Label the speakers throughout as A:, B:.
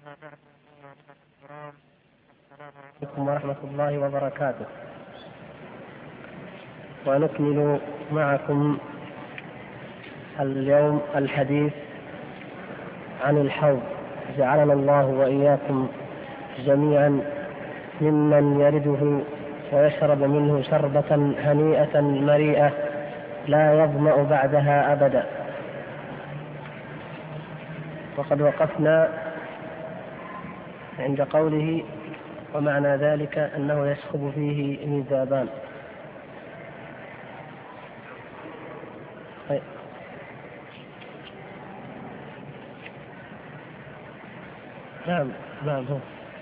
A: عليكم ورحمة الله وبركاته. ونكمل معكم اليوم الحديث عن الحوض، جعلنا الله وإياكم جميعا ممن يرده ويشرب منه شربة هنيئة مريئة لا يظمأ بعدها أبدا. وقد وقفنا عند قوله: ومعنى ذلك أنه يسكب فيه ميزابان. نعم هو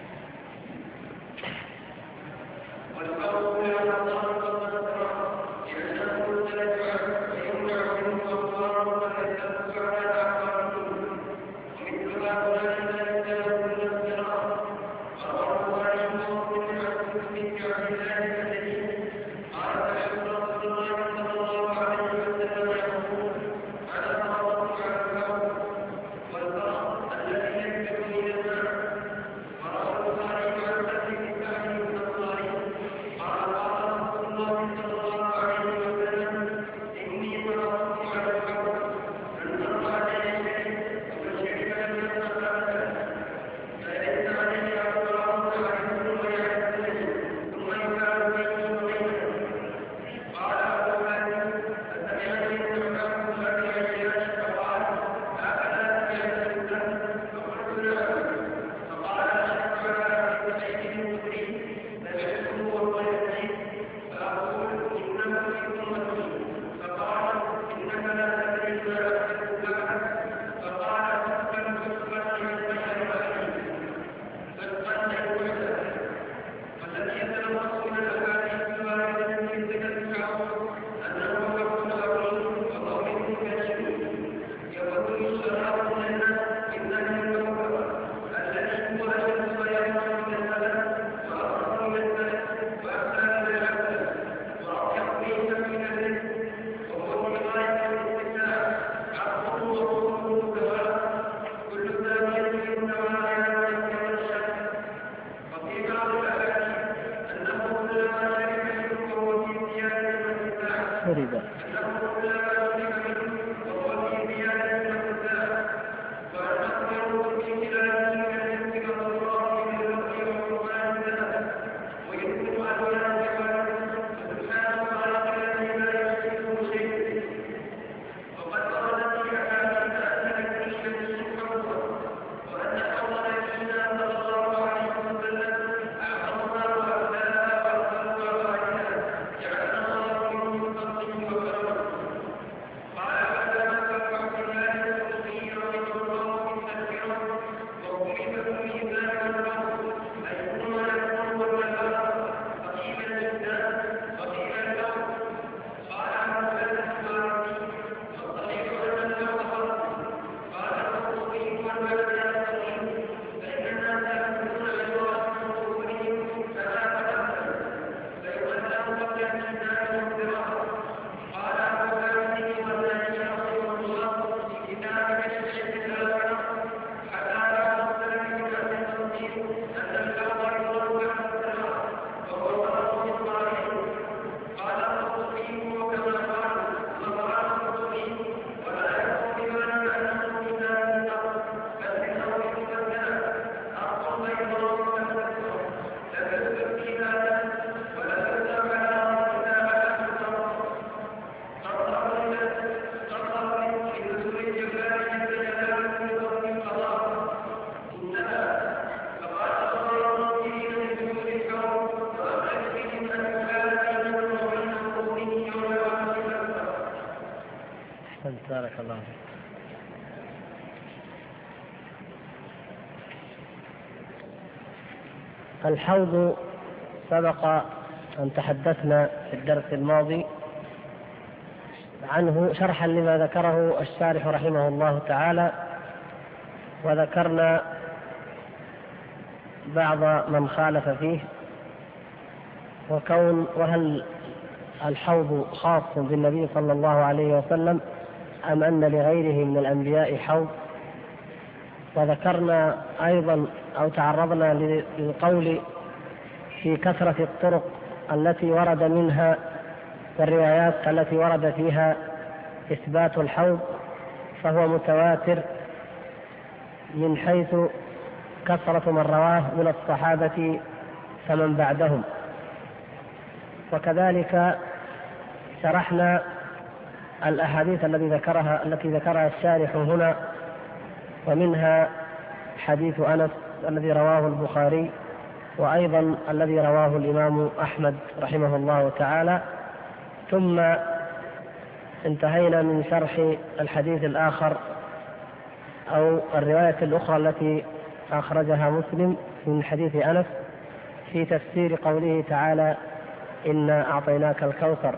A: بارك الله فيك. الحوض سبق أن تحدثنا في الدرس الماضي عنه شرحا لما ذكره الشارح رحمه الله تعالى، وذكرنا بعض من خالف فيه، وهل الحوض خاص بالنبي صلى الله عليه وسلم أم أن لغيره من الأنبياء حوض. وذكرنا أيضا أو تعرضنا للقول في كثرة الطرق التي ورد منها والروايات التي ورد فيها إثبات الحوض، فهو متواتر من حيث كثرة من رواه من الصحابة فمن بعدهم. وكذلك شرحنا الأحاديث التي ذكرها الشارح هنا، ومنها حديث أنس الذي رواه البخاري، وأيضا الذي رواه الإمام أحمد رحمه الله تعالى. ثم انتهينا من شرح الحديث الآخر أو الرواية الأخرى التي أخرجها مسلم من حديث أنس في تفسير قوله تعالى: إنا أعطيناك الكوثر.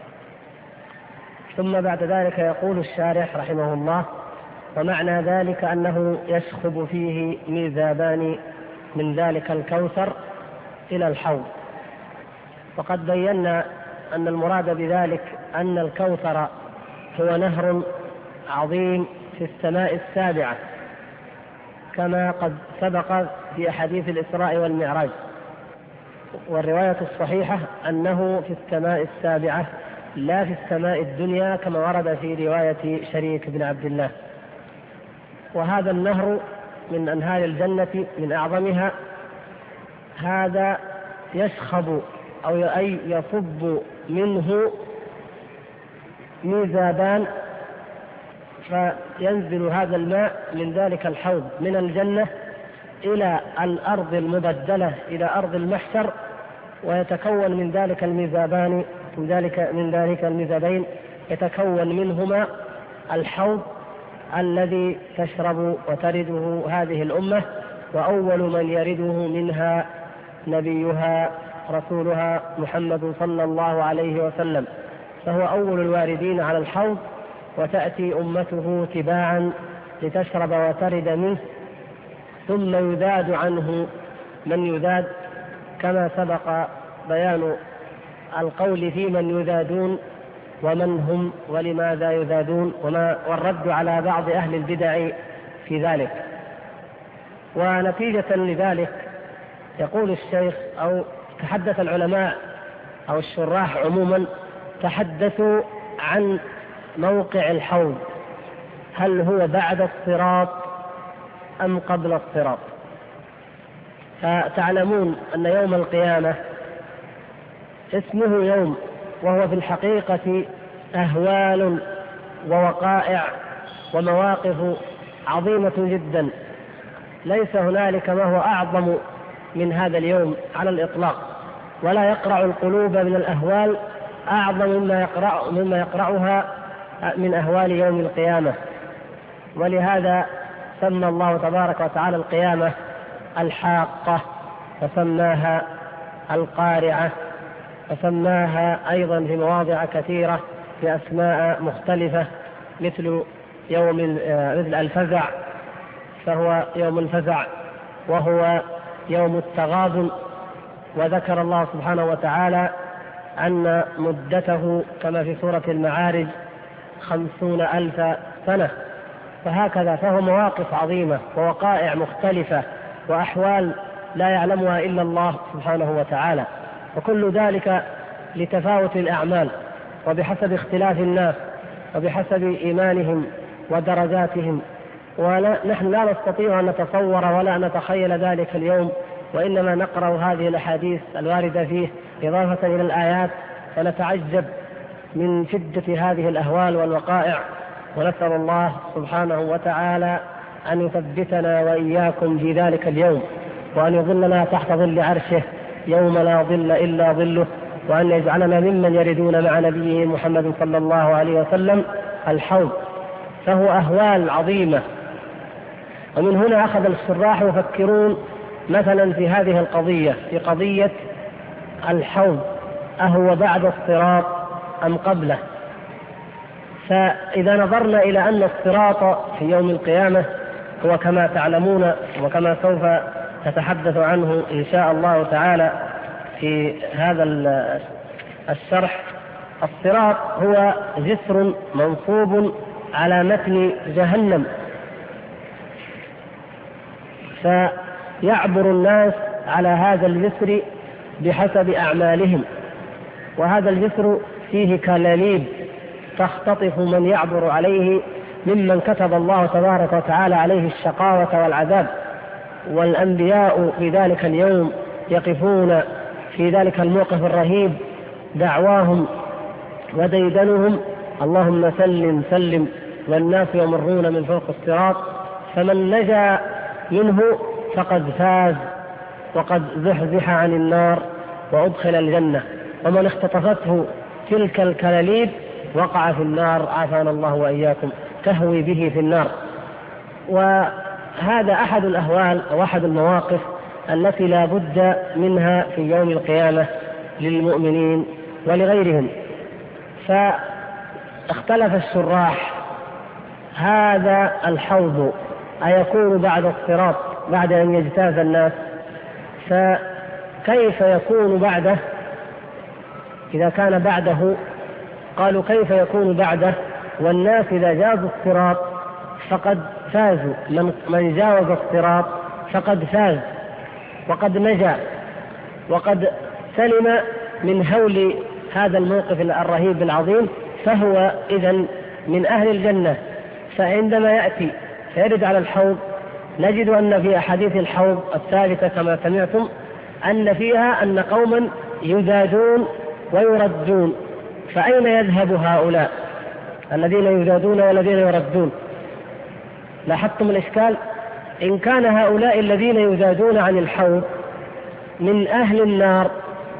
A: ثم بعد ذلك يقول الشارح رحمه الله: ومعنى ذلك أنه يسخب فيه ميزابان من ذلك الكوثر إلى الحوض. وقد بينا أن المراد بذلك أن الكوثر هو نهر عظيم في السماء السابعة، كما قد سبق في أحاديث الإسراء والمعراج. والرواية الصحيحة أنه في السماء السابعة لا في السماء الدنيا، كما ورد في رواية شريك بن عبد الله. وهذا النهر من أنهار الجنة من أعظمها، هذا يسخب أو أي يصب منه ميزابان، فينزل هذا الماء من ذلك الحوض من الجنة إلى الأرض المبدلة، إلى أرض المحشر، ويتكون من ذلك الميزابان من ذلك الميزابين يتكون منهما الحوض الذي تشرب وترده هذه الأمة، وأول من يرده منها نبيها رسولها محمد صلى الله عليه وسلم، فهو أول الواردين على الحوض، وتأتي أمته تباعا لتشرب وترد منه، ثم يذاد عنه من يذاد، كما سبق بيان القول في من يذادون ومن هم ولماذا يذادون، والرد على بعض أهل البدع في ذلك. ونتيجة لذلك يقول الشيخ أو تحدث العلماء أو الشراح عموما تحدثوا عن موقع الحوض، هل هو بعد الصراط أم قبل الصراط؟ فتعلمون أن يوم القيامة اسمه يوم، وهو في الحقيقة أهوال ووقائع ومواقف عظيمة جدا، ليس هنالك ما هو أعظم من هذا اليوم على الإطلاق، ولا يقرع القلوب من الأهوال أعظم مما يقرعها من أهوال يوم القيامة. ولهذا سمى الله تبارك وتعالى القيامة الحاقة، وسماها القارعة، وسماها أيضا في مواضع كثيرة بأسماء مختلفة، مثل مثل الفزع، فهو يوم الفزع، وهو يوم التغابن. وذكر الله سبحانه وتعالى أن مدته كما في سورة المعارج 50,000 سنة. فهكذا فهو مواقف عظيمة ووقائع مختلفة وأحوال لا يعلمها إلا الله سبحانه وتعالى، وكل ذلك لتفاوت الأعمال وبحسب اختلاف الناس وبحسب إيمانهم ودرجاتهم. ونحن لا نستطيع أن نتصور ولا أن نتخيل ذلك اليوم، وإنما نقرأ هذه الأحاديث الواردة فيه إضافة إلى الآيات، فنتعجب من شدة هذه الأهوال والوقائع. ونسأل الله سبحانه وتعالى أن يثبتنا وإياكم في ذلك اليوم، وأن يظلنا تحت ظل عرشه يوم لا ظل إلا ظله، وأن يجعلنا ممن يردون مع نبيه محمد صلى الله عليه وسلم الحوض. فهو أهوال عظيمة. ومن هنا أخذ الشراح يفكرون مثلا في هذه القضية، في قضية الحوض، أهو بعد الصراط أم قبله؟ فإذا نظرنا إلى أن الصراط في يوم القيامة هو كما تعلمون وكما سوف نتحدث عنه إن شاء الله تعالى في هذا الشرح، الصراط هو جسر منصوب على متن جهنم، فيعبر الناس على هذا الجسر بحسب أعمالهم، وهذا الجسر فيه كلاليب تختطف من يعبر عليه ممن كتب الله تبارك وتعالى عليه الشقاوة والعذاب. والأنبياء في ذلك اليوم يقفون في ذلك الموقف الرهيب، دعواهم وديدنهم اللهم سلم سلم، والناس يمرون من فوق الصراط، فمن نجا منه فقد فاز وقد زحزح عن النار وأدخل الجنة، ومن اختطفته تلك الكلاليب وقع في النار، عافانا الله وإياكم، تهوي به في النار. وهذا أحد الأهوال أو أحد المواقف التي لا بد منها في يوم القيامة للمؤمنين ولغيرهم. فاختلف الشراح، هذا الحوض أيكون بعد الصراط بعد أن يجتاز الناس؟ فكيف يكون بعده إذا كان بعده؟ قالوا كيف يكون بعده والناس إذا جازوا الصراط فقد فازوا، من جاوز الصراط فقد فاز وقد نجا وقد سلم من هول هذا الموقف الرهيب العظيم، فهو إذن من أهل الجنة. فعندما يأتي فيرد على الحوض نجد أن في أحاديث الحوض الثابتة كما سمعتم أن فيها أن قوما يزادون ويردون، فأين يذهب هؤلاء الذين يزادون والذين يردون؟ لاحظتم الإشكال؟ إن كان هؤلاء الذين يزادون عن الحوض من أهل النار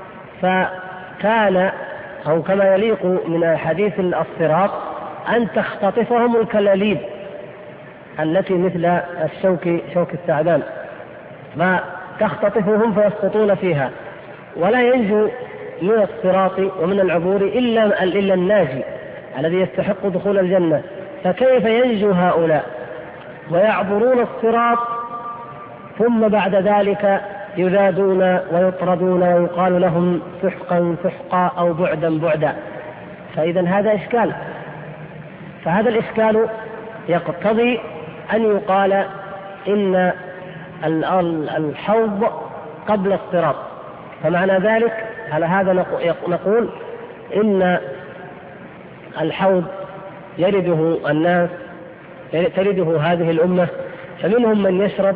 A: فكان أو كما يليق من حديث الصراط أن تختطفهم الكلاليب التي مثل شوك الثعبان، فتختطفهم فيسقطون فيها، ولا ينجو من الصراط ومن العبور إلا الناجي الذي يستحق دخول الجنة. فكيف ينجو هؤلاء ويعبرون الصراط ثم بعد ذلك يذادون ويطردون ويقال لهم سحقا سحقا أو بعدا بعدا؟ فإذا هذا إشكال. فهذا الإشكال يقتضي أن يقال إن الحوض قبل الصراط. فمعنى ذلك على هذا نقول إن الحوض يرده الناس، ترده هذه الأمة، فمنهم من يشرب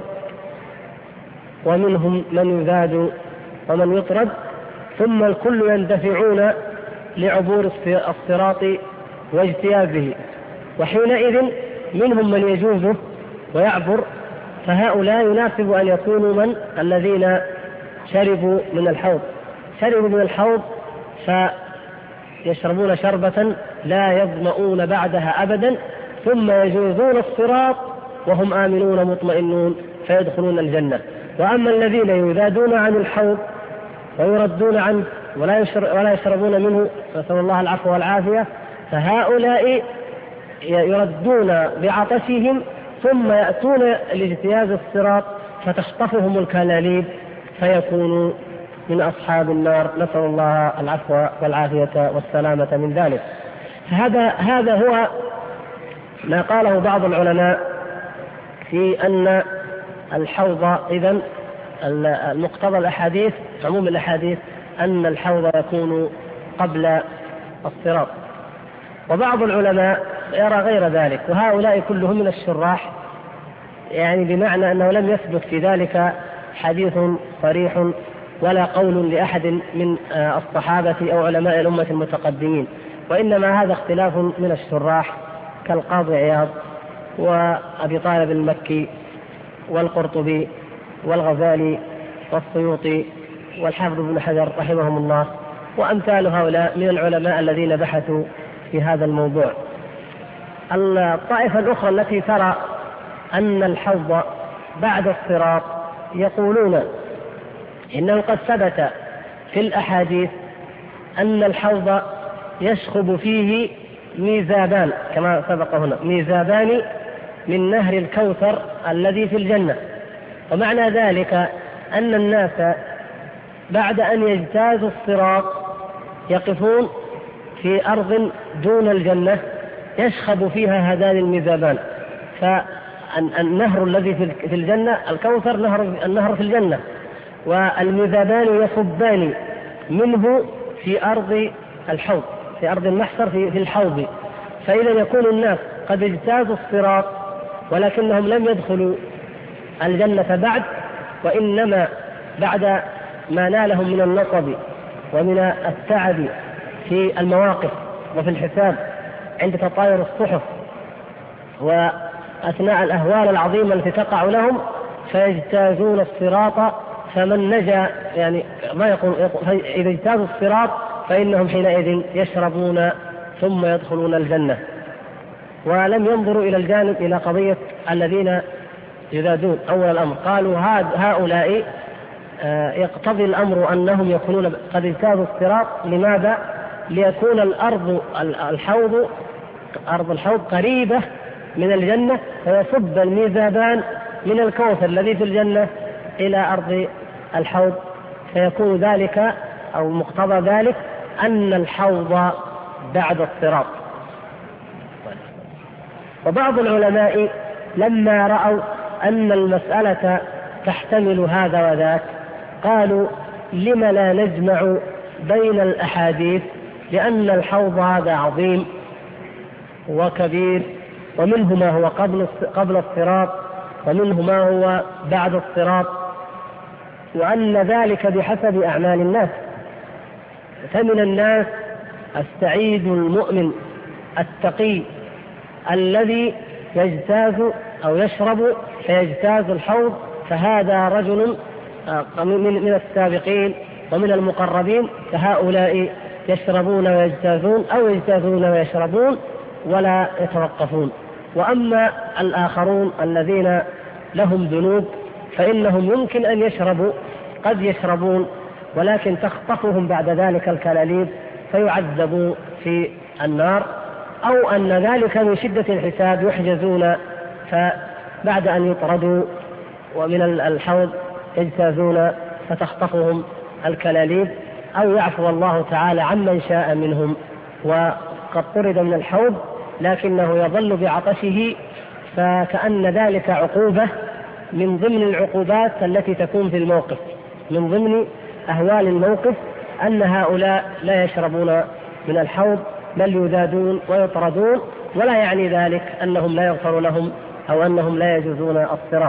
A: ومنهم من يذاد ومن يطرد، ثم الكل يندفعون لعبور الصراط واجتيازه، وحينئذ منهم من يجوزه ويعبر، فهؤلاء يناسب أن يكونوا من الذين شربوا من الحوض فيشربون شربة لا يظمؤون بعدها أبدا، ثم يجوزون الصراط وهم آمنون مطمئنون فيدخلون الجنة. وأما الذين يذادون عن الحوض ويردون عنه ولا يشربون منه نسأل الله العفو والعافية، فهؤلاء يردون بعطشهم ثم يأتون لاجتياز الصراط فتخطفهم الكلاليب فيكونوا من أصحاب النار، نسأل الله العفو والعافية والسلامة من ذلك. هذا هو ما قاله بعض العلماء في أن الحوض إذن المقتضى الأحاديث عموم الأحاديث أن الحوض يكون قبل الصراط، وبعض العلماء يرى غير ذلك، وهؤلاء كلهم من الشراح، يعني بمعنى أنه لم يثبت في ذلك حديث صريح ولا قول لأحد من الصحابة أو علماء الأمة المتقدمين، وإنما هذا اختلاف من الشراح كالقاضي عياض وأبي طالب المكي والقرطبي والغزالي والسيوطي والحافظ ابن حجر رحمهم الله وأمثال هؤلاء من العلماء الذين بحثوا في هذا الموضوع. الطائفة الأخرى التي ترى أن الحوض بعد الصراط يقولون إنه قد ثبت في الأحاديث أن الحوض يشخب فيه ميزابان كما سبق هنا، ميزابان من نهر الكوثر الذي في الجنة. ومعنى ذلك أن الناس بعد أن يجتازوا الصراط يقفون في أرض دون الجنة يشخب فيها هذان الميزابان، النهر الذي في الجنة، الكوثر النهر في الجنة، والمذابان يصبان منه في أرض الحوض، في أرض المحشر في الحوض. فإذا يكون الناس قد اجتازوا الصراط ولكنهم لم يدخلوا الجنة بعد، وإنما بعد ما نالهم من النصب ومن التعب في المواقف وفي الحساب عند تطاير الصحف وأثناء الأهوال العظيمة التي تقع لهم، فيجتازون الصراط. فمن نجا يعني ما يقول إذا اجتازوا الصراط فإنهم حينئذ يشربون ثم يدخلون الجنة. ولم ينظروا إلى الجانب إلى قضية الذين يذادون. أول الأمر قالوا هؤلاء يقتضي الأمر أنهم يكونون قد اجتازوا الصراط. لماذا؟ ليكون أرض الحوض قريبة من الجنة، فيصب الميزابان من الكوثر الذي في الجنة إلى أرض الحوض، فيكون ذلك أو مقتضى ذلك أن الحوض بعد الصراط. وبعض العلماء لما رأوا أن المسألة تحتمل هذا وذاك قالوا لم لا نجمع بين الأحاديث، لأن الحوض هذا عظيم وكبير، ومنه ما هو قبل الصراط ومنه ما هو بعد الصراط، وأن ذلك بحسب أعمال الناس. فمن الناس السعيد المؤمن التقي الذي يجتاز أو يشرب فيجتاز الحوض، فهذا رجل من السابقين ومن المقربين، فهؤلاء يشربون ويجتازون أو يجتازون ويشربون ولا يتوقفون. وأما الآخرون الذين لهم ذنوب فإنهم يمكن أن يشربوا، قد يشربون ولكن تخطفهم بعد ذلك الكلاليب فيعذبوا في النار، أو أن ذلك من شدة الحساب يحجزون، فبعد أن يطردوا ومن الحوض يجتازون فتخطفهم الكلاليب، أو يعفو الله تعالى عمن شاء منهم وقد طرد من الحوض لكنه يظل بعطشه، فكأن ذلك عقوبة من ضمن العقوبات التي تكون في الموقف، من ضمن أهوال الموقف أن هؤلاء لا يشربون من الحوض بل يذادون ويطردون، ولا يعني ذلك أنهم لا يغفر لهم أو أنهم لا يجوزون الصراط.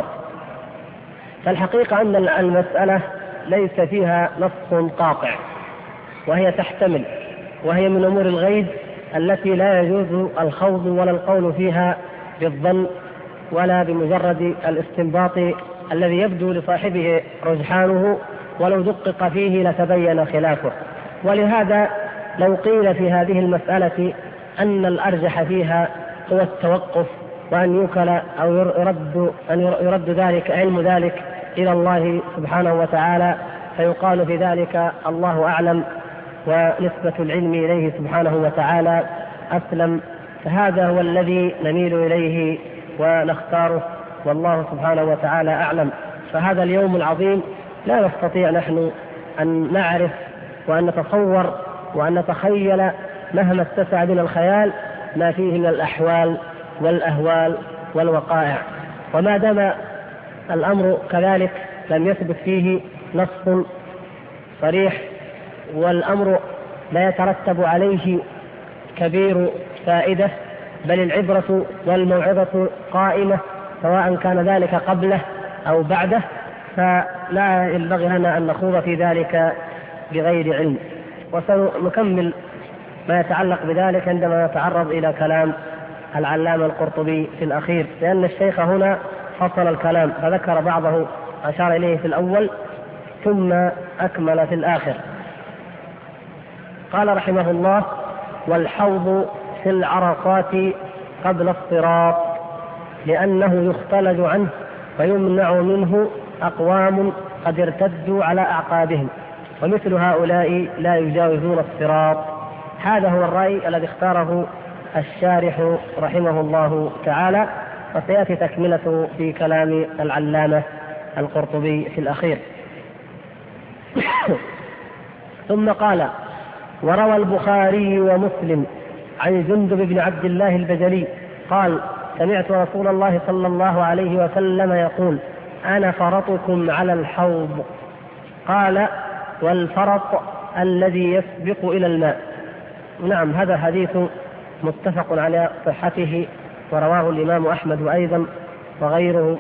A: فالحقيقة أن المسألة ليس فيها نص قاطع، وهي تحتمل، وهي من أمور الغيب التي لا يجوز الخوض ولا القول فيها بالظن ولا بمجرد الاستنباط الذي يبدو لصاحبه رجحانه، ولو دقق فيه لتبين خلافه. ولهذا لو قيل في هذه المسألة أن الأرجح فيها هو التوقف، وأن يوكل أو يرد ذلك علم ذلك إلى الله سبحانه وتعالى، فيقال في ذلك الله أعلم ونسبة العلم إليه سبحانه وتعالى أسلم، فهذا هو الذي نميل إليه ونختاره، والله سبحانه وتعالى أعلم. فهذا اليوم العظيم لا نستطيع نحن أن نعرف وأن نتصور وأن نتخيل مهما اتسع بنا الخيال ما فيه من الأحوال والأهوال والوقائع. وما دام الأمر كذلك لم يثبت فيه نص صريح، والأمر لا يترتب عليه كبير فائدة، بل العبرة والموعظة قائمة سواء كان ذلك قبله أو بعده، فلا ينبغي لنا أن نخوض في ذلك بغير علم. وسنكمل ما يتعلق بذلك عندما نتعرض إلى كلام العلامة القرطبي في الأخير، لأن الشيخ هنا فصل الكلام فذكر بعضه أشار إليه في الأول ثم أكمل في الآخر. قال رحمه الله: والحوض في العرصات قبل الصراط، لأنه يختلج عنه ويمنع منه أقوام قد ارتدوا على أعقابهم، ومثل هؤلاء لا يجاوزون الصراط. هذا هو الرأي الذي اختاره الشارح رحمه الله تعالى، وسيأتي تكملته في كلام العلامة القرطبي في الأخير. ثم قال: وروى البخاري ومسلم عن جندب بن عبد الله البجلي قال: سمعت رسول الله صلى الله عليه وسلم يقول: أنا فرطكم على الحوض. قال: والفرط الذي يسبق إلى الماء. نعم، هذا حديث متفق على صحته، ورواه الإمام أحمد أيضا وغيره،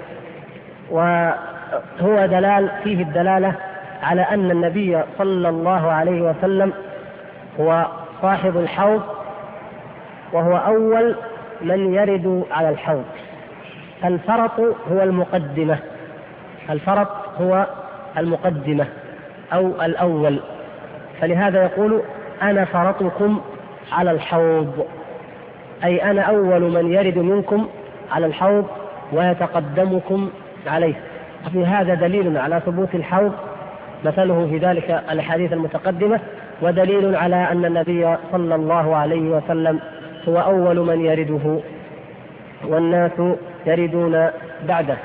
A: وهو فيه الدلالة على أن النبي صلى الله عليه وسلم هو صاحب الحوض، وهو أول من يرد على الحوض. الفرط هو المقدمة، الفرط هو المقدمة أو الأول، فلهذا يقول: أنا فرطكم على الحوض، أي أنا أول من يرد منكم على الحوض ويتقدمكم عليه. في هذا دليل على ثبوت الحوض، مثله في ذلك الأحاديث المتقدمة، ودليل على أن النبي صلى الله عليه وسلم هو أول من يرده والناس يردون بعده.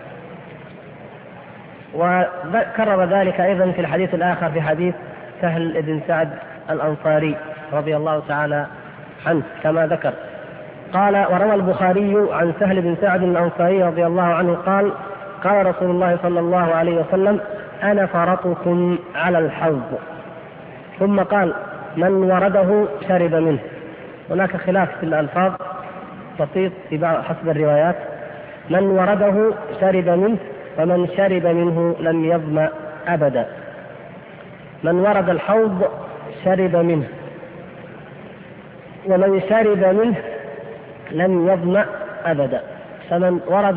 A: وكرر ذلك أيضا في الحديث الآخر، في حديث سهل بن سعد الأنصاري رضي الله تعالى عنه كما ذكر. قال: وروى البخاري عن سهل بن سعد الأنصاري رضي الله عنه قال: قال رسول الله صلى الله عليه وسلم: أنا فرطكم على الحوض. ثم قال: من ورده شرب منه. هناك خلاف في الألفاظ بسيط حسب الروايات: من ورده شرب منه، ومن شرب منه لم يظمأ أبدا. من ورد الحوض شرب منه، ومن شرب منه لم يظمأ أبدا. فمن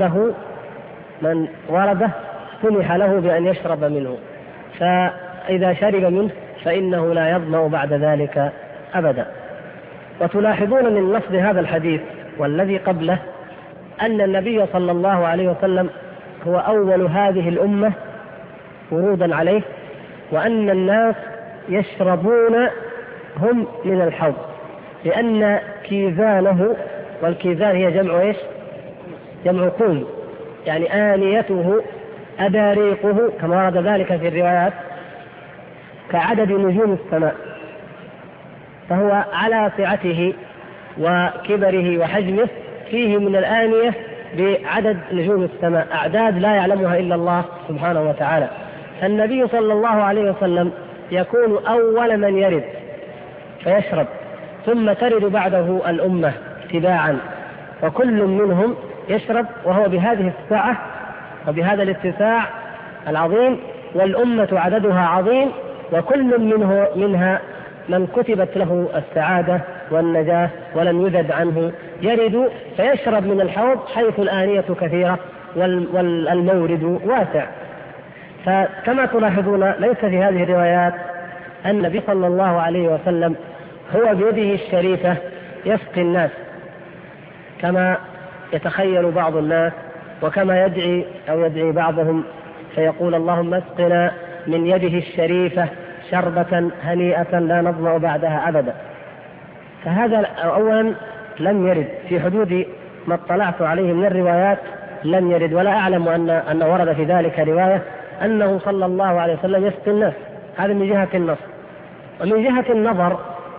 A: ورده سمح له بأن يشرب منه، فإذا شرب منه فإنه لا يظمأ بعد ذلك أبدا. وتلاحظون من لفظ هذا الحديث والذي قبله أن النبي صلى الله عليه وسلم هو أول هذه الأمة ورودا عليه، وأن الناس يشربون هم من الحوض، لأن كيزانه، والكيزان هي جمع إيش؟ جمع كوز، يعني آنيته أباريقه كما ورد ذلك في الروايات كعدد نجوم السماء، فهو على سعته وكبره وحجمه فيه من الآنية بعدد نجوم السماء، أعداد لا يعلمها إلا الله سبحانه وتعالى. النبي صلى الله عليه وسلم يكون أول من يرد فيشرب، ثم ترد بعده الأمة تباعا، وكل منهم يشرب وهو بهذه السعة وبهذا الاتساع العظيم، والأمة عددها عظيم، وكل منها من كتبت له السعادة والنجاة ولم يذد عنه يرد فيشرب من الحوض، حيث الآنية كثيرة والمورد واسع. فكما تلاحظون ليس في هذه الروايات أن النبي صلى الله عليه وسلم هو بيده الشريفة يسقي الناس كما يتخيل بعض الناس، وكما يدعي بعضهم فيقول: اللهم اسقنا من يده الشريفة شربة هنيئة لا نظمأ بعدها أبدا. فهذا أولا لم يرد في حدود ما اطلعت عليه من الروايات، لم يرد، ولا أعلم أن ورد في ذلك رواية أنه صلى الله عليه وسلم يسقي الناس. هذا من جهة النص. ومن جهة النظر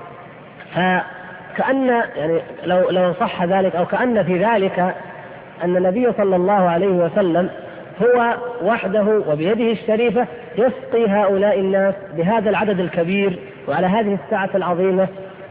A: فكأن يعني لو صح ذلك، أو كأن في ذلك أن النبي صلى الله عليه وسلم هو وحده وبيده الشريفة يسقي هؤلاء الناس بهذا العدد الكبير وعلى هذه السعة العظيمة،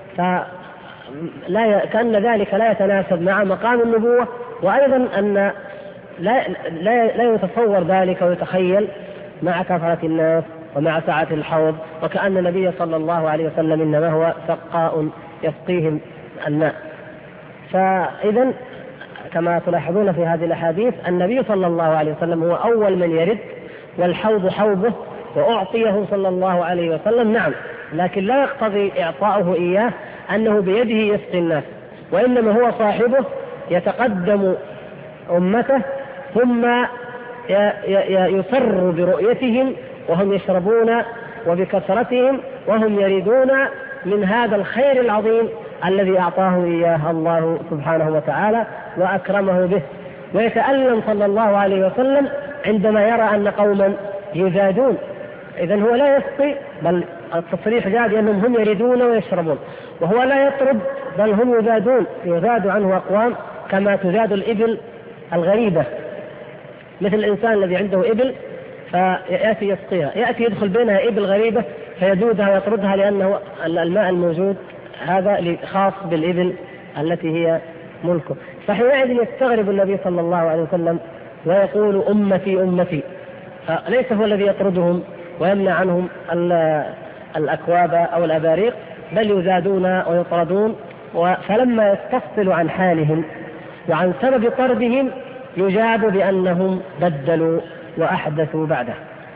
A: كأن ذلك لا يتناسب مع مقام النبوة، وأيضا أن لا يتصور ذلك ويتخيل مع كثرة الناس ومع سعة الحوض، وكأن النبي صلى الله عليه وسلم إنما هو سقاء يسقيهم الماء. فإذا كما تلاحظون في هذه الأحاديث النبي صلى الله عليه وسلم هو أول من يرد، والحوض حوضه وأعطيه صلى الله عليه وسلم، نعم، لكن لا يقتضي إعطاؤه إياه أنه بيده يسقي الناس، وإنما هو صاحبه يتقدم أمته ثم يسر برؤيتهم وهم يشربون وبكثرتهم وهم يريدون من هذا الخير العظيم الذي أعطاه إياه الله سبحانه وتعالى وأكرمه به. ويتألم صلى الله عليه وسلم عندما يرى أن قوما يزادون، إذن هو لا يسقي، بل التصريح جاء بأنهم هم يريدون ويشربون، وهو لا يطرد بل هم يزاد عنه أقوام كما تزاد الإبل الغريبة، مثل الإنسان الذي عنده إبل فيأتي يسقيها، يأتي يدخل بينها إبل غريبة فيجودها ويطردها، لأنه الماء الموجود هذا خاص بالإبل التي هي ملكه. فحينئذ يستغرب النبي صلى الله عليه وسلم ويقول أمتي أمتي، فليس هو الذي يطردهم ويمنع عنهم الأكواب أو الأباريق، بل يزادون ويطردون. فلما يستفصل عن حالهم وعن سبب طردهم يجاب بأنهم بدلوا وأحدثوا بعده.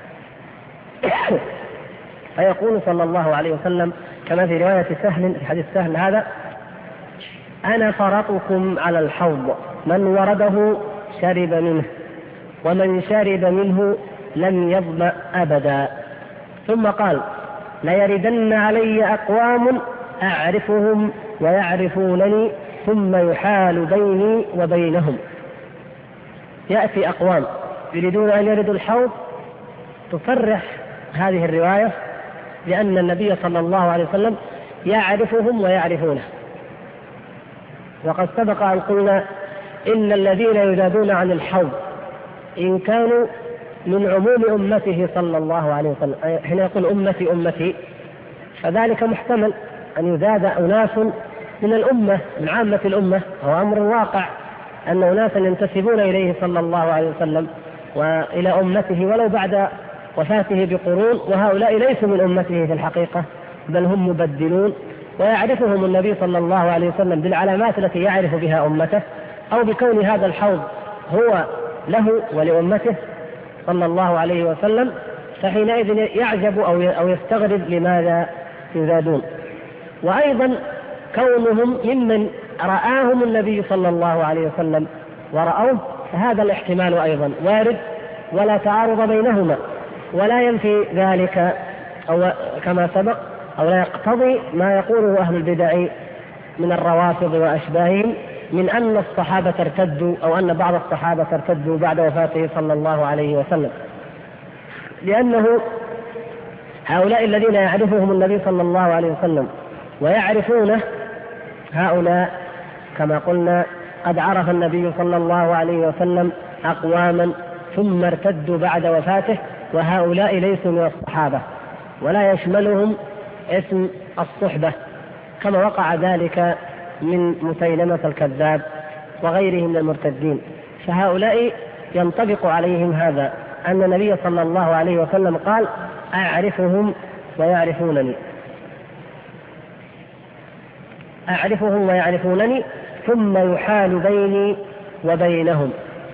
A: فيقول صلى الله عليه وسلم كما في رواية سهل في حديث سهل هذا: أنا فرطكم على الحوض، من ورده شرب منه، ومن شرب منه لم يظمأ أبدا. ثم قال: ليردن علي أقوام أعرفهم ويعرفونني ثم يحال بيني وبينهم. يأتي أقوام يريدون أن يردوا الحوض، تصرح هذه الرواية لأن النبي صلى الله عليه وسلم يعرفهم ويعرفونه. وقد سبق أن قلنا إن الذين يزادون عن الحوض إن كانوا من عموم أمته صلى الله عليه وسلم، حين يقول أمتي أمتي فذلك محتمل أن يزاد أناس من الأمة من عامة الأمة، هو أمر واقع أن أناسا ينتسبون إليه صلى الله عليه وسلم وإلى أمته ولو بعد وفاته بقرون، وهؤلاء ليسوا من أمته في الحقيقة بل هم مبدلون، ويعرفهم النبي صلى الله عليه وسلم بالعلامات التي يعرف بها أمته، أو بكون هذا الحوض هو له ولأمته صلى الله عليه وسلم. فحينئذ يعجب أو يستغرب لماذا يزادون. وأيضا كونهم ممن رآهم النبي صلى الله عليه وسلم ورأوه، فهذا الاحتمال أيضا وارد ولا تعارض بينهما، ولا ينفي ذلك أو كما سبق أو لا يقتضي ما يقوله أهل البدع من الروافض وأشباههم من أن الصحابة ارتدوا أو أن بعض الصحابة ارتدوا بعد وفاته صلى الله عليه وسلم، لأنه هؤلاء الذين يعرفهم النبي صلى الله عليه وسلم ويعرفونه، هؤلاء كما قلنا قد عرف النبي صلى الله عليه وسلم أقواما ثم ارتدوا بعد وفاته، وهؤلاء ليسوا من الصحابة ولا يشملهم اسم الصحبة، كما وقع ذلك من مسيلمة الكذاب وغيره من المرتدين. فهؤلاء ينطبق عليهم هذا أن النبي صلى الله عليه وسلم قال: أعرفهم ويعرفونني، أعرفهم ويعرفونني ثم يحال بيني وبينهم.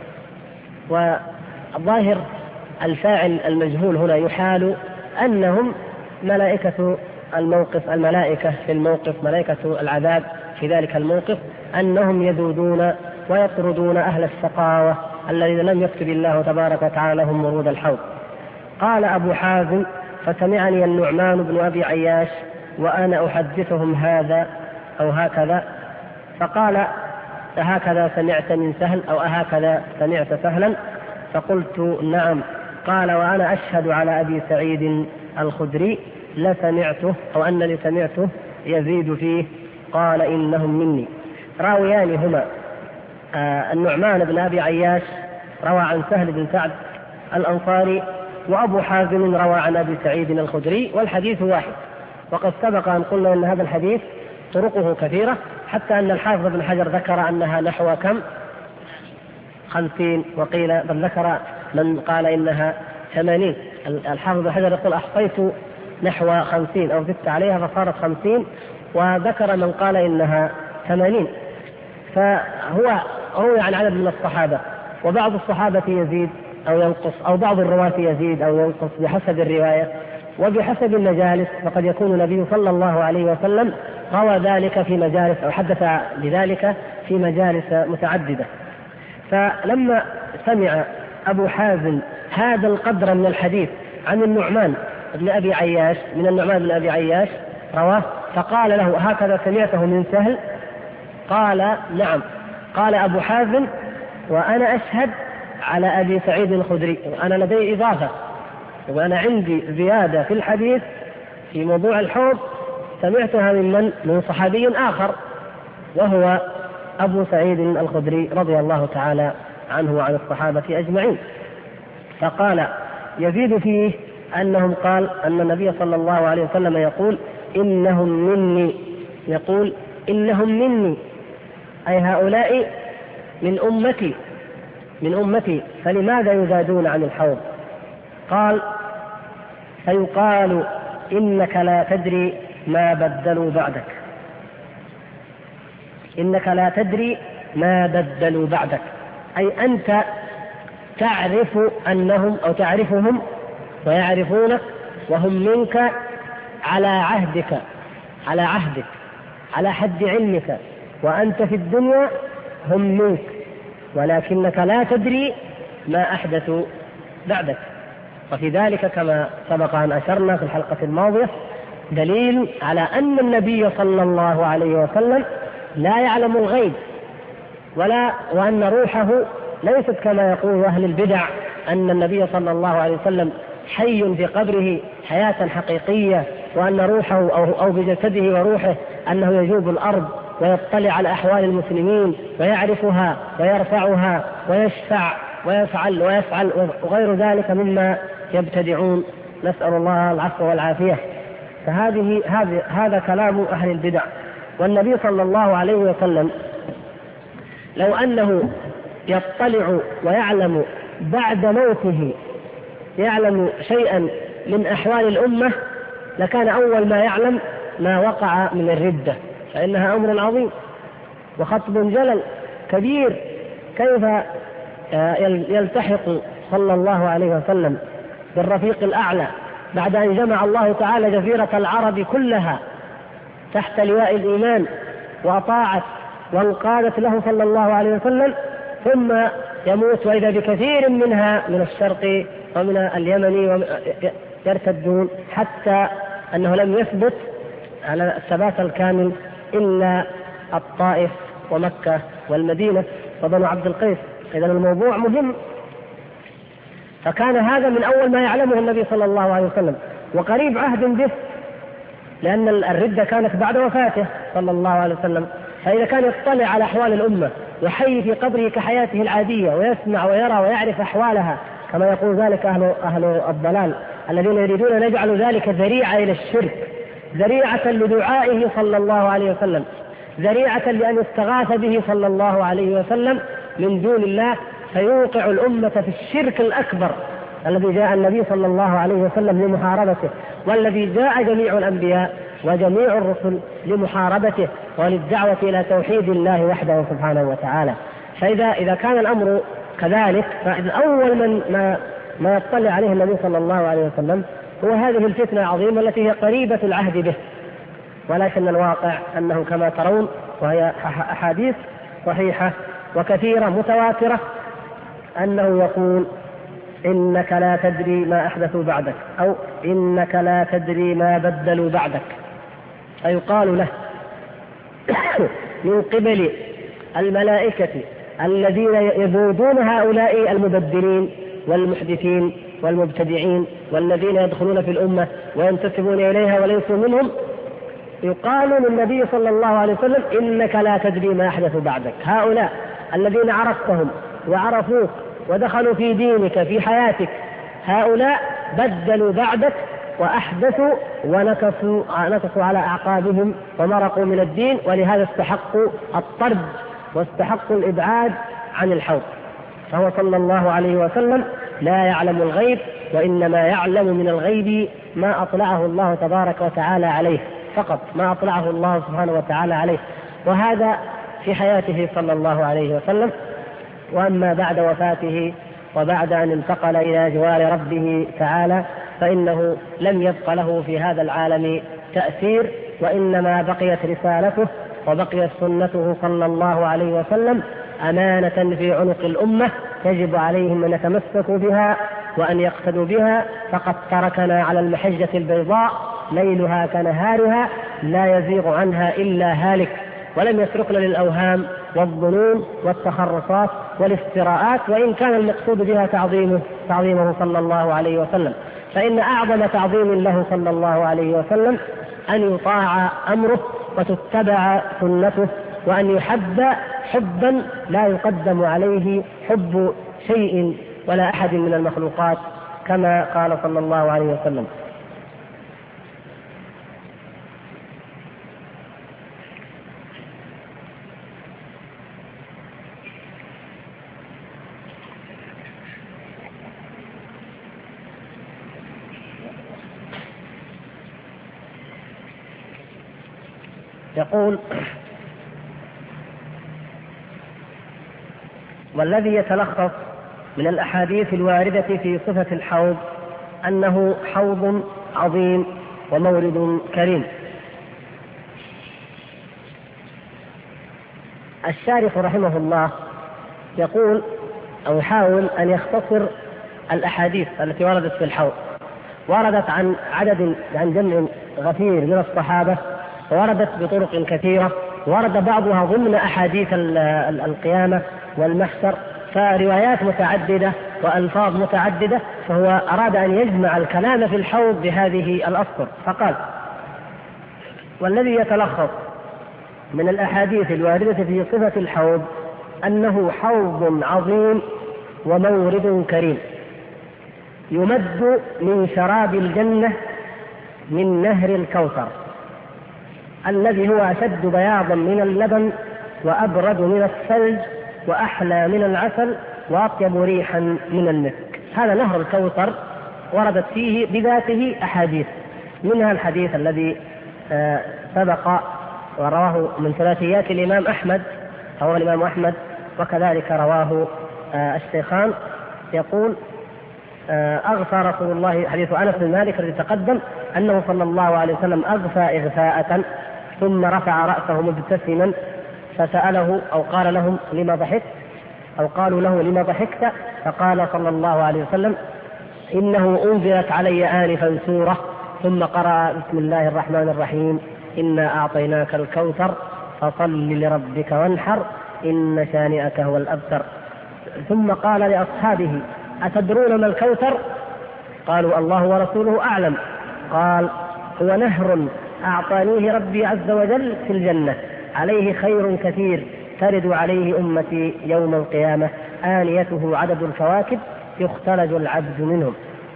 A: وظاهر الفاعل المجهول هنا يحال أنهم ملائكة الموقف، الملائكة في الموقف، ملائكة العذاب في ذلك الموقف، أنهم يذودون ويطردون أهل الشقاوة الذين لم يكتب الله تبارك وتعالى لهم ورود الحوض. قال أبو حازم: فسمعني النعمان بن أبي عياش وأنا أحدثهم هذا أو هكذا، فقال: أهكذا سمعت من سهل أو أهكذا سمعت سهلا؟ فقلت: نعم. قال: وأنا أشهد على أبي سعيد الخدري لسمعته أو أنني سمعته يزيد فيه. قال: إنهم مني. راويان هما النعمان بن أبي عياش روى عن سهل بن سعد الأنصاري، وأبو حازم روى عن أبي سعيد الخدري، والحديث واحد. وقد سبق أن قلنا أن هذا الحديث طرقه كثيرة، حتى أن الحافظ بن حجر ذكر أنها نحو كم 50، وقيل بل ذكر من قال إنها 80. الحافظ بن حجر يقول: أحصيت نحو 50 أو زدت عليها فصارت 50، وذكر من قال إنها 80. فهو روي عن عدد من الصحابة، وبعض الصحابة يزيد أو ينقص، أو بعض الرواة يزيد أو ينقص بحسب الرواية وبحسب المجالس. فقد يكون النبي صلى الله عليه وسلم روى ذلك في مجالس أو حدث بذلك في مجالس متعددة. فلما سمع أبو حازم هذا القدر من الحديث عن النعمان بن أبي عياش، من النعمان بن أبي عياش رواه، فقال له: هكذا سمعته من سهل؟ قال: نعم. قال أبو حازم: وأنا أشهد على أبي سعيد الخدري، أنا لدي إضافة وأنا عندي زيادة في الحديث في موضوع الحوض سمعتها من صحابي آخر، وهو أبو سعيد الخدري رضي الله تعالى عنه وعن الصحابة أجمعين. فقال يزيد فيه أنهم قال أن النبي صلى الله عليه وسلم يقول إنهم مني، يقول إنهم مني أي هؤلاء من أمتي فلماذا يزادون عن الحوض؟ قال فيقال إنك لا تدري ما بدلوا بعدك، إنك لا تدري ما بدلوا بعدك، أي أنت تعرف أنهم أو تعرفهم ويعرفونك وهم منك على عهدك على حد علمك، وأنت في الدنيا هم منك، ولكنك لا تدري ما أحدثوا بعدك. وفي ذلك كما سبق أن أشرنا في الحلقة الماضية دليل على أن النبي صلى الله عليه وسلم لا يعلم الغيب، وأن روحه ليست كما يقول أهل البدع أن النبي صلى الله عليه وسلم حي في قبره حياة حقيقية، وأن روحه أو بجسده وروحه أنه يجوب الأرض ويطلع على أحوال المسلمين ويعرفها ويرفعها ويشفع ويفعل وغير ذلك مما يبتدعون، نسأل الله العفو والعافية. هذا كلام أهل البدع. والنبي صلى الله عليه وسلم لو أنه يطلع ويعلم بعد موته يعلم شيئا من أحوال الأمة لكان أول ما يعلم ما وقع من الردة، فإنها أمر عظيم وخطب جلل كبير. كيف يلتحق صلى الله عليه وسلم بالرفيق الأعلى بعد أن جمع الله تعالى جزيرة العرب كلها تحت لواء الإيمان وأطاعت وانقادت له صلى الله عليه وسلم، ثم يموت وإذا بكثير منها من الشرق ومن اليمن يرتدون، حتى أنه لم يثبت على الثبات الكامل إلا الطائف ومكة والمدينة وبنو عبد القيس. إذن الموضوع مهم. فكان هذا من أول ما يعلمه النبي صلى الله عليه وسلم وقريب عهد به، لأن الردة كانت بعد وفاته صلى الله عليه وسلم. فإذا كان يطلع على أحوال الأمة وحي في قبره كحياته العادية ويسمع ويرى ويعرف أحوالها كما يقول ذلك أهل الضلال الذين يريدون أن يجعلوا ذلك ذريعة إلى الشرك، ذريعة لدعائه صلى الله عليه وسلم، ذريعة لأن يستغاث به صلى الله عليه وسلم من دون الله، فيوقع الأمة في الشرك الأكبر الذي جاء النبي صلى الله عليه وسلم لمحاربته، والذي جاء جميع الأنبياء وجميع الرسل لمحاربته وللدعوة إلى توحيد الله وحده سبحانه وتعالى. فإذا كان الأمر كذلك، فإن أول ما يطلع عليه النبي صلى الله عليه وسلم هو هذه الفتنة العظيمة التي هي قريبة العهد به، ولكن الواقع أنه كما ترون، وهي أحاديث صحيحة وكثيرة متواترة، أنه يقول إنك لا تدري ما أحدثوا بعدك، أو إنك لا تدري ما بدلوا بعدك. فيقال له من قبل الملائكة الذين يبودون هؤلاء المبدلين والمحدثين والمبتدعين والذين يدخلون في الأمة وينتسبون إليها وليسوا منهم، يقال للنبي صلى الله عليه وسلم إنك لا تدري ما أحدث بعدك. هؤلاء الذين عرفتهم وعرفوك ودخلوا في دينك في حياتك، هؤلاء بدلوا بعدك وأحدثوا ونكصوا على أعقابهم ومرقوا من الدين، ولهذا استحقوا الطرد واستحقوا الإبعاد عن الحوض. فهو صلى الله عليه وسلم لا يعلم الغيب، وإنما يعلم من الغيب ما أطلعه الله تبارك وتعالى عليه فقط، ما أطلعه الله سبحانه وتعالى عليه، وهذا في حياته صلى الله عليه وسلم. وأما بعد وفاته وبعد أن انتقل إلى جوار ربه تعالى فإنه لم يبق له في هذا العالم تأثير، وإنما بقيت رسالته وبقيت سنته صلى الله عليه وسلم أمانة في عنق الأمة يجب عليهم أن يتمسكوا بها وأن يقتدوا بها. فقد تركنا على المحجة البيضاء ليلها كنهارها لا يزيغ عنها إلا هالك، ولم يتركنا للأوهام والظنون والتخرصات والافتراءات، وإن كان المقصود بها تعظيمه صلى الله عليه وسلم. فإن أعظم تعظيم له صلى الله عليه وسلم أن يطاع أمره وتتبع سنته، وأن يحب حبا لا يقدم عليه حب شيء ولا أحد من المخلوقات، كما قال صلى الله عليه وسلم. يقول: والذي يتلخص من الأحاديث الواردة في صفة الحوض أنه حوض عظيم ومورد كريم. الشارح رحمه الله يقول أو يحاول أن يختصر الأحاديث التي وردت في الحوض. وردت عن جمع غفير من الصحابة، وردت بطرق كثيرة، ورد بعضها ضمن أحاديث القيامة والمحشر، فروايات متعددة وألفاظ متعددة، فهو أراد أن يجمع الكلام في الحوض بهذه الأسطر، فقال: والذي يتلخص من الأحاديث الواردة في صفة الحوض أنه حوض عظيم ومورد كريم، يمد من شراب الجنة من نهر الكوثر، الذي هو أشد بياضا من اللبن وأبرد من الثلج وأحلى من العسل وأطيب ريحا من المسك. هذا نهر الكوثر وردت فيه بذاته أحاديث، منها الحديث الذي سبق ورواه من ثلاثيات الإمام أحمد، رواه الإمام أحمد، وكذلك رواه الشيخان. يقول: أغفى رسول الله، حديث أنس بن مالك الذي تقدم، أنه صلى الله عليه وسلم أغفى إغفاءة ثم رفع رأسه مبتسما فسأله أو قال لهم: لما ضحكت؟ أو قالوا له: لما ضحكت؟ فقال صلى الله عليه وسلم: إنه أنزلت علي آنفا سورة، ثم قرأ: بسم الله الرحمن الرحيم، إنا أعطيناك الكوثر فصل لربك وانحر إن شانئك هو الأبتر. ثم قال لأصحابه: أتدرون ما الكوثر؟ قالوا: الله ورسوله أعلم. قال: هو نهر أعطانيه ربي عز وجل في الجنة، عليه خير كثير ترد عليه أمتي يوم القيامة، آنيته عدد الكواكب يختلج العبد منهم.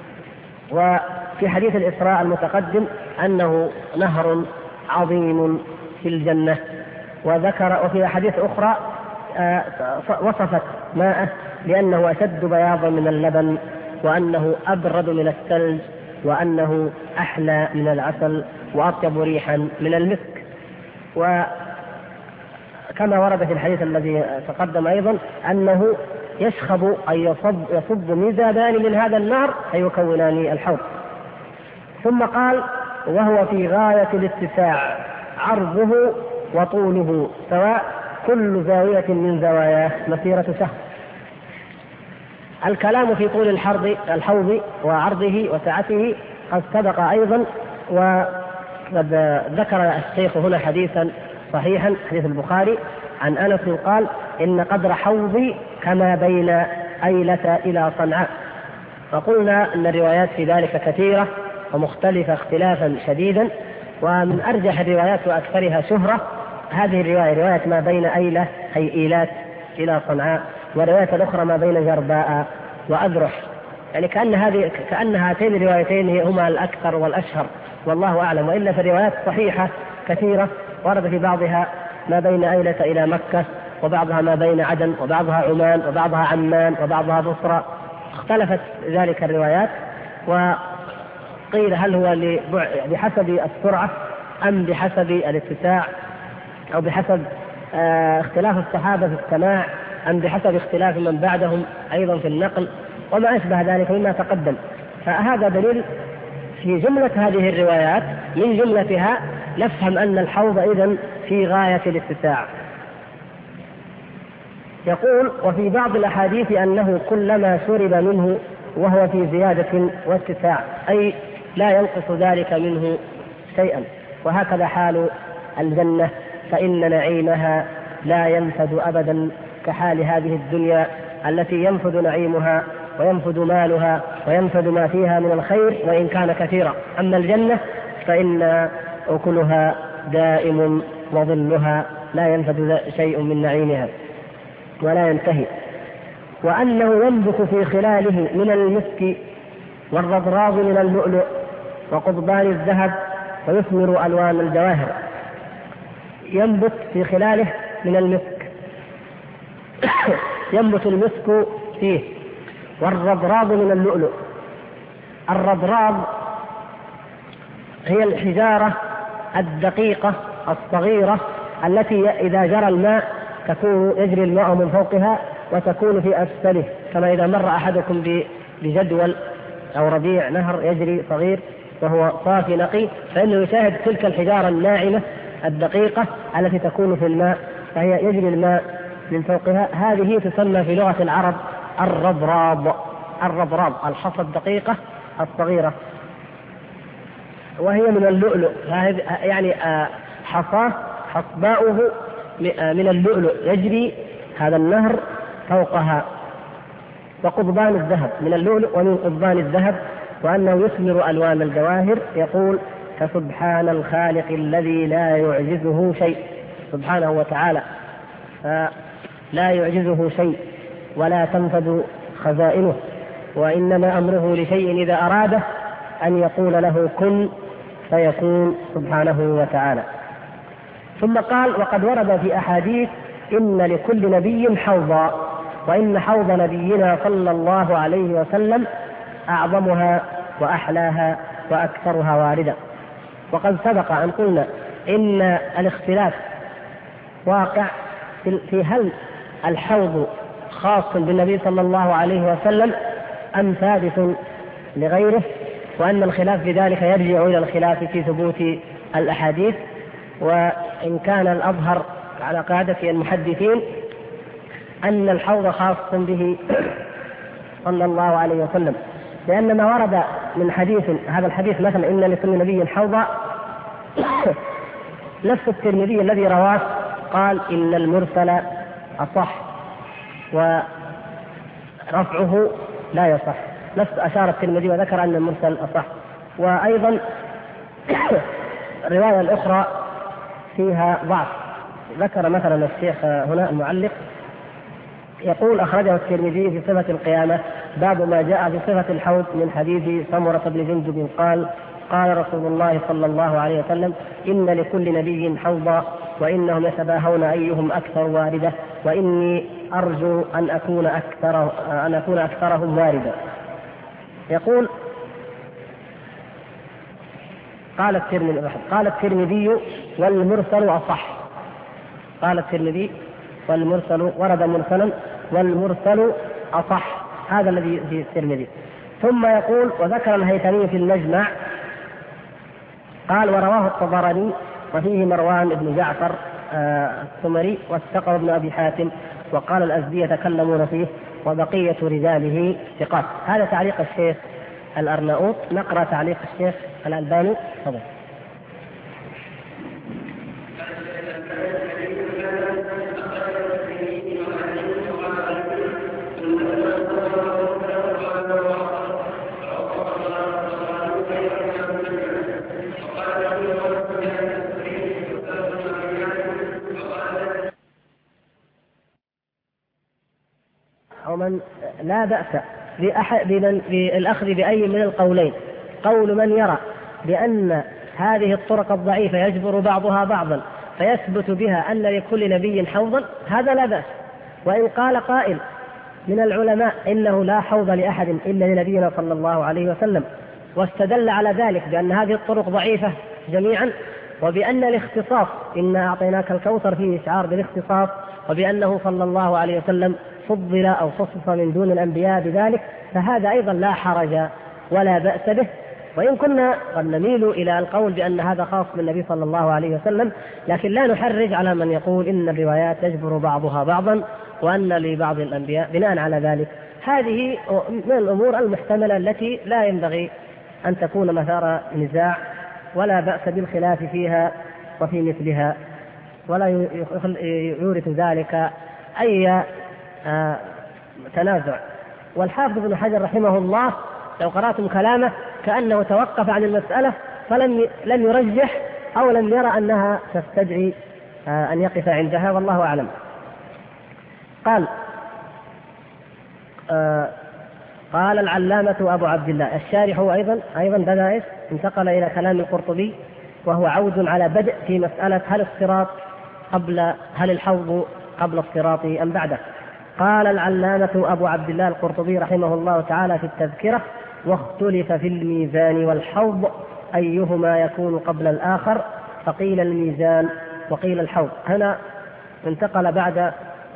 A: وفي حديث الإسراء المتقدم أنه نهر عظيم في الجنة. وذكر وفي أحاديث أخرى وصفت ماءه لأنه أشد بياضا من اللبن، وأنه أبرد من الثلج، وأنه أحلى من العسل، وأطيب ريحا من المسك. وكما ورد في الحديث الذي تقدم أيضا أنه يشخب أي يصب مزابان من هذا النهر فيكونان الحوض. ثم قال: وهو في غاية الاتساع، عرضه وطوله سواء، كل زاوية من زواياه مسيرة شهر. الكلام في طول الحوض وعرضه وسعته قد سبق أيضا، وقد ذكر الشيخ هنا حديثا صحيحا، حديث البخاري عن أنس قال: إن قدر حوضي كما بين أيلة إلى صنعاء. فقلنا أن الروايات في ذلك كثيرة ومختلفة اختلافا شديدا، ومن أرجح الروايات وأكثرها شهرة هذه الرواية، رواية ما بين أيلة أي إيلات إلى صنعاء، ورواية الأخرى ما بين جرباء وأذرح، يعني كأن هاتين الروايتين هما الأكثر والأشهر، والله أعلم. وإلا في الروايات صحيحة كثيرة ورد في بعضها ما بين أيلة إلى مكة، وبعضها ما بين عدن، وبعضها عمان، وبعضها عمان، وبعضها بصرى، اختلفت ذلك الروايات. وقيل هل هو بحسب السرعة أم بحسب الاتساع، أو بحسب اختلاف الصحابة في السماع، أم بحسب اختلاف من بعدهم أيضا في النقل، وما أشبه ذلك مما تقدم. فهذا دليل في جملة هذه الروايات، من جملتها نفهم أن الحوض إذن في غاية الاتساع. يقول: وفي بعض الأحاديث أنه كلما شرب منه وهو في زيادة واتساع، أي لا ينقص ذلك منه شيئا. وهكذا حال الجنة، فإن نعيمها لا ينفد أبدا كحال هذه الدنيا التي ينفد نعيمها وينفد مالها وينفد ما فيها من الخير وإن كان كثيرا. أما الجنة فإن أكلها دائم وظلها لا ينفد شيء من نعيمها ولا ينتهي، وأنه ينبت في خلاله من المسك والرضراض من اللؤلؤ وقضبان الذهب ويثمر ألوان الجواهر. ينبت في خلاله من المسك ينبت المسك فيه، والرضراض من اللؤلؤ. الرضراض هي الحجارة الدقيقة الصغيرة التي إذا جرى الماء يجري الماء من فوقها وتكون في أسفله، كما إذا مر أحدكم بجدول أو ربيع نهر يجري صغير وهو صافي نقي، فإنه يشاهد تلك الحجارة الناعمة الدقيقة التي تكون في الماء، فهي يجري الماء من فوقها. هذه تسمى في لغة العرب الرضراض. الرضراض الحصى الدقيقة الصغيرة، وهي من اللؤلؤ، يعني حصاه حصباؤه من اللؤلؤ يجري هذا النهر فوقها. وقضبان الذهب من اللؤلؤ ومن قضبان الذهب، وأنه يثمر ألوان الجواهر. يقول: فسبحان الخالق الذي لا يعجزه شيء، سبحانه وتعالى لا يعجزه شيء ولا تنفد خزائنه، وإنما أمره لشيء إذا أراده أن يقول له كن فيكون، سبحانه وتعالى. ثم قال: وقد ورد في أحاديث إن لكل نبي حوضا، وإن حوض نبينا صلى الله عليه وسلم أعظمها وأحلاها وأكثرها واردة. وقد سبق أن قلنا إن الاختلاف واقع في هل الحوض خاص بالنبي صلى الله عليه وسلم أم ثابت لغيره، وأن الخلاف في ذلك يرجع إلى الخلاف في ثبوت الأحاديث. وإن كان الأظهر على قاعدة المحدثين أن الحوض خاص به صلى الله عليه وسلم، لأن ما ورد من حديث، هذا الحديث مثلا إن لكل نبي حوضا، نفس الترمذي الذي رواه قال إن المرسل أصح ورفعه لا يصح. نفس أشار الترمذي وذكر أن المرسل أصح. وأيضا الرواية الأخرى فيها ضعف، ذكر مثلا الشيخ هنا المعلق يقول: أخرجه الترمذي في صفة القيامة باب ما جاء في صفة الحوض من حديث سمرة بن جندب قال: قال رسول الله صلى الله عليه وسلم: إن لكل نبي حوضا، وإنهم يتباهون أيهم أكثر واردة، وإني أرجو أن أكون أكثرهم واردة. يقول: قال الترمذي والمرسل أصح. قال الترمذي والمرسل ورد مرسلا والمرسل أصح، هذا الذي في الترمذي. ثم يقول: وذكر الهيثمي في المجمع قال: ورواه الطبراني وفيه مروان بن جعفر الثمري والثقر بن أبي حاتم، وقال الأزدي يتكلمون فيه، وبقية رجاله ثقات. هذا تعليق الشيخ الأرناؤوط. نقرأ تعليق الشيخ الألباني. تفضل. ومن لا بأس بالأخذ بأي من القولين. قول من يرى بأن هذه الطرق الضعيفة يجبر بعضها بعضا فيثبت بها أن لكل نبي حوضا، هذا لا بأس. وإن قال قائل من العلماء إنه لا حوض لأحد إلا لنبينا صلى الله عليه وسلم، واستدل على ذلك بأن هذه الطرق ضعيفة جميعا، وبأن الاختصاص إنا أعطيناك الكوثر فيه إشعار بالاختصاص، وبأنه صلى الله عليه وسلم فضل أو خصص من دون الأنبياء بذلك، فهذا أيضا لا حرج ولا بأس به. وإن كنا قد نميل إلى القول بأن هذا خاص بالنبي صلى الله عليه وسلم، لكن لا نحرج على من يقول إن الروايات تجبر بعضها بعضا وأن لبعض الأنبياء. بناء على ذلك هذه من الأمور المحتملة التي لا ينبغي أن تكون مثار نزاع، ولا بأس بالخلاف فيها وفي مثلها، ولا يورث ذلك أي تنازع. والحافظ ابن حجر رحمه الله لو قرأتم كلامه كأنه توقف عن المسألة فلم يرجح أو لم يرى أنها تستدعي أن يقف عندها، والله أعلم. قال قال العلامة أبو عبد الله الشارح أيضا بدأ انتقل إلى كلام القرطبي، وهو عود على بدء في مسألة هل الحوض قبل الصراط أم بعده. قال العلامة أبو عبد الله القرطبي رحمه الله تعالى في التذكرة: واختلف في الميزان والحوض أيهما يكون قبل الآخر، فقيل الميزان وقيل الحوض. هنا انتقل بعد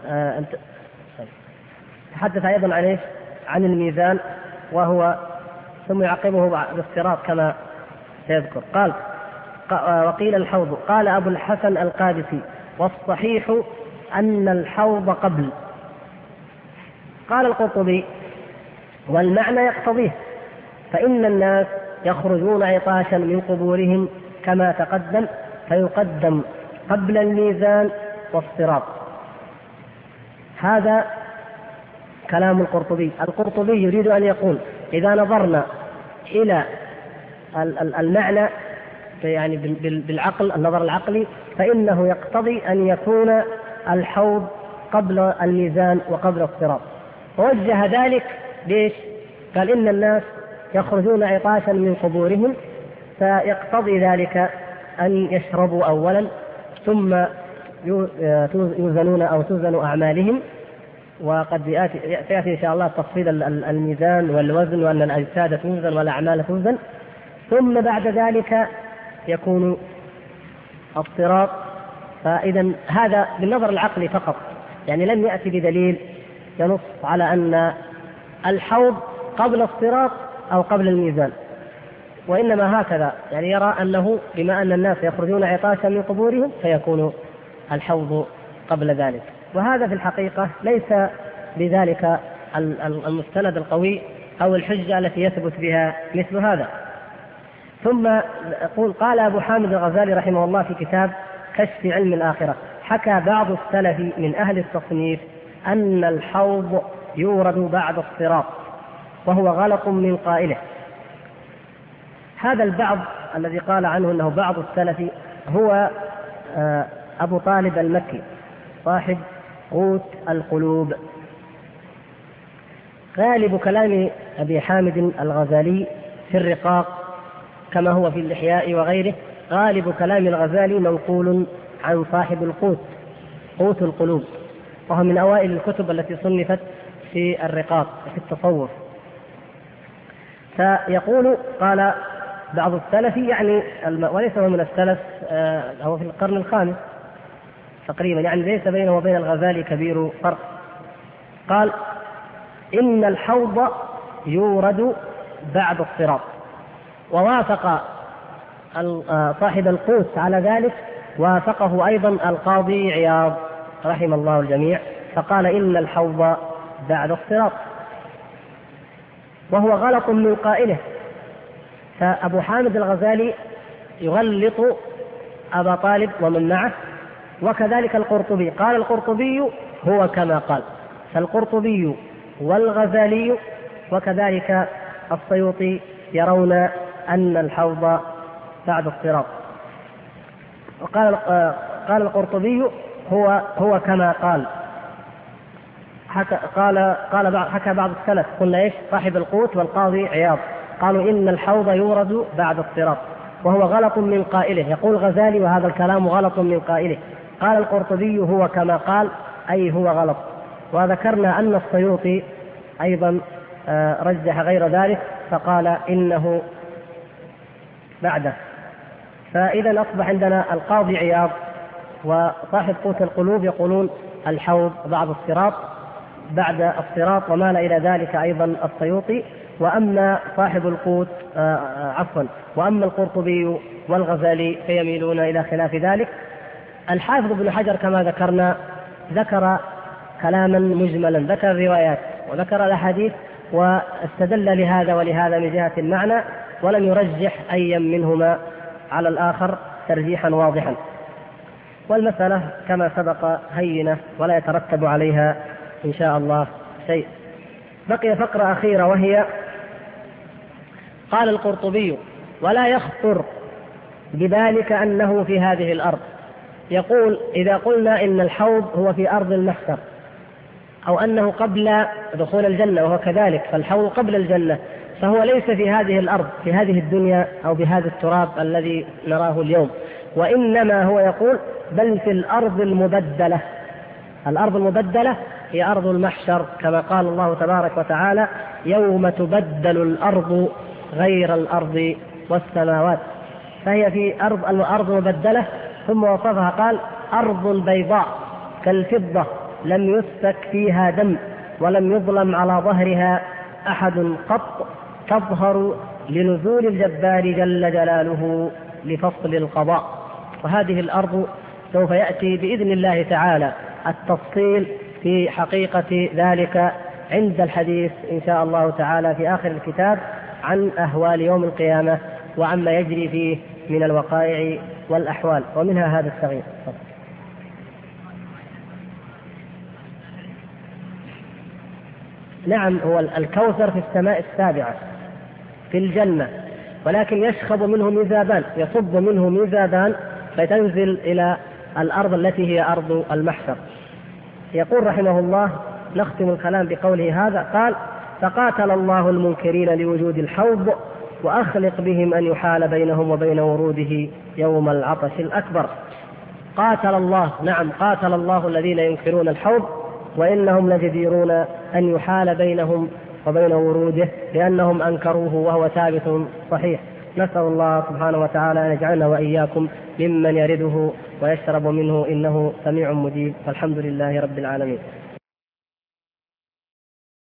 A: تحدث أيضا عن الميزان، وهو ثم يعقبه بالصراط كما سيذكر. قال وقيل الحوض. قال أبو الحسن القادسي: والصحيح أن الحوض قبل. قال القرطبي: والمعنى يقتضيه، فإن الناس يخرجون عطاشا من قبورهم كما تقدم، فيقدم قبل الميزان والصراط. هذا كلام القرطبي. القرطبي يريد أن يقول: إذا نظرنا إلى المعنى يعني بالعقل، النظر العقلي، فإنه يقتضي أن يكون الحوض قبل الميزان وقبل الصراط. ووجه ذلك ليش؟ قال: إن الناس يخرجون عطاشا من قبورهم، فيقتضي ذلك أن يشربوا أولا ثم يوزنون أو توزن أعمالهم. وقد يأتي إن شاء الله تفصيل الميزان والوزن، وأن الأجساد توزن والأعمال توزن. ثم بعد ذلك يكون الصراط. فإذا هذا بالنظر العقلي فقط، يعني لم يأتي بدليل ينص على أن الحوض قبل الصراط أو قبل الميزان، وإنما هكذا يعني يرى أنه بما أن الناس يخرجون عطاشا من قبورهم فيكون الحوض قبل ذلك. وهذا في الحقيقة ليس بذلك المستند القوي أو الحجة التي يثبت بها مثل هذا. ثم قال أبو حامد الغزالي رحمه الله في كتاب كشف علم الآخرة: حكى بعض السلف من أهل التصنيف أن الحوض يورد بعد الصراط، وهو غلط من قائله. هذا البعض الذي قال عنه أنه بعض السلف هو أبو طالب المكي صاحب قوت القلوب. غالب كلام أبي حامد الغزالي في الرقاق كما هو في الإحياء وغيره، غالب كلام الغزالي منقول عن صاحب القوت، قوت القلوب، وهو من أوائل الكتب التي صنفت في الرقاق في التصوف. فيقول: قال بعض السلف، يعني وليس هو من السلف، هو في القرن الخامس تقريبا، يعني ليس بينه وبين الغزالي كبير فرق. قال: إن الحوض يورد بعد الصراط. ووافق صاحب القوس على ذلك، وافقه أيضا القاضي عياض رحم الله الجميع، فقال: إن الحوض بعد الصراط، وهو غلط من قائله. فأبو حامد الغزالي يغلط أبا طالب ومن معه، وكذلك القرطبي. قال القرطبي: هو كما قال. فالقرطبي والغزالي وكذلك السيوطي يرون أن الحوض بعد الصراط. وقال القرطبي: هو كما قال. حكى بعض السلف، قلنا ايش؟ صاحب القوت والقاضي عياض قالوا إن الحوض يورد بعد الصراط، وهو غلط من قائله. يقول الغزالي: وهذا الكلام غلط من قائله. قال القرطبي: هو كما قال، أي هو غلط. وذكرنا أن السيوطي أيضا رجح غير ذلك، فقال إنه بعده. فإذا أصبح عندنا القاضي عياض وصاحب قوت القلوب يقولون الحوض بعد الصراط، بعد الصراط، ومال إلى ذلك أيضا السيوطي. وأما صاحب القوت وأما القرطبي والغزالي فيميلون إلى خلاف ذلك. الحافظ ابن حجر كما ذكرنا ذكر كلاما مجملا، ذكر الروايات وذكر الأحاديث، واستدل لهذا ولهذا من جهة المعنى، ولم يرجح أيا منهما على الآخر ترجيحا واضحا. والمسألة كما سبق هينة ولا يترتب عليها إن شاء الله شيء. بقي فقرة أخيرة، وهي: قال القرطبي: ولا يخطر بذلك أنه في هذه الأرض. يقول إذا قلنا إن الحوض هو في أرض المحشر أو أنه قبل دخول الجنة وهو كذلك، فالحوض قبل الجنة، فهو ليس في هذه الأرض، في هذه الدنيا أو بهذا التراب الذي نراه اليوم، وإنما هو يقول بل في الأرض المبدلة. الأرض المبدلة هي أرض المحشر، كما قال الله تبارك وتعالى يوم تبدل الأرض غير الأرض والسماوات، فهي في الأرض مبدلة. ثم وصفها قال أرض بيضاء كالفضة لم يسفك فيها دم ولم يظلم على ظهرها أحد قط، تظهر لنزول الجبار جل جلاله لفصل القضاء. وهذه الأرض سوف يأتي بإذن الله تعالى التفصيل في حقيقة ذلك عند الحديث إن شاء الله تعالى في آخر الكتاب عن أهوال يوم القيامة وعما يجري فيه من الوقائع والأحوال، ومنها هذا التغيير. نعم، هو الكوثر في السماء السابعة في الجنة، ولكن يشخب منه ميزابان، يصب منه ميزابان فتنزل إلى الأرض التي هي أرض المحشر. يقول رحمه الله، نختم الكلام بقوله هذا، قال فقاتل الله المنكرين لوجود الحوض وأخلق بهم أن يحال بينهم وبين وروده يوم العطش الأكبر. قاتل الله، نعم قاتل الله الذين ينكرون الحوض، وإنهم لجديرون أن يحال بينهم وبين وروده لأنهم أنكروه وهو ثابت صحيح. نسأل الله سبحانه وتعالى أن يجعلنا وإياكم ممن يرده ويشرب منه إنه سميع مجيب، والحمد لله رب العالمين.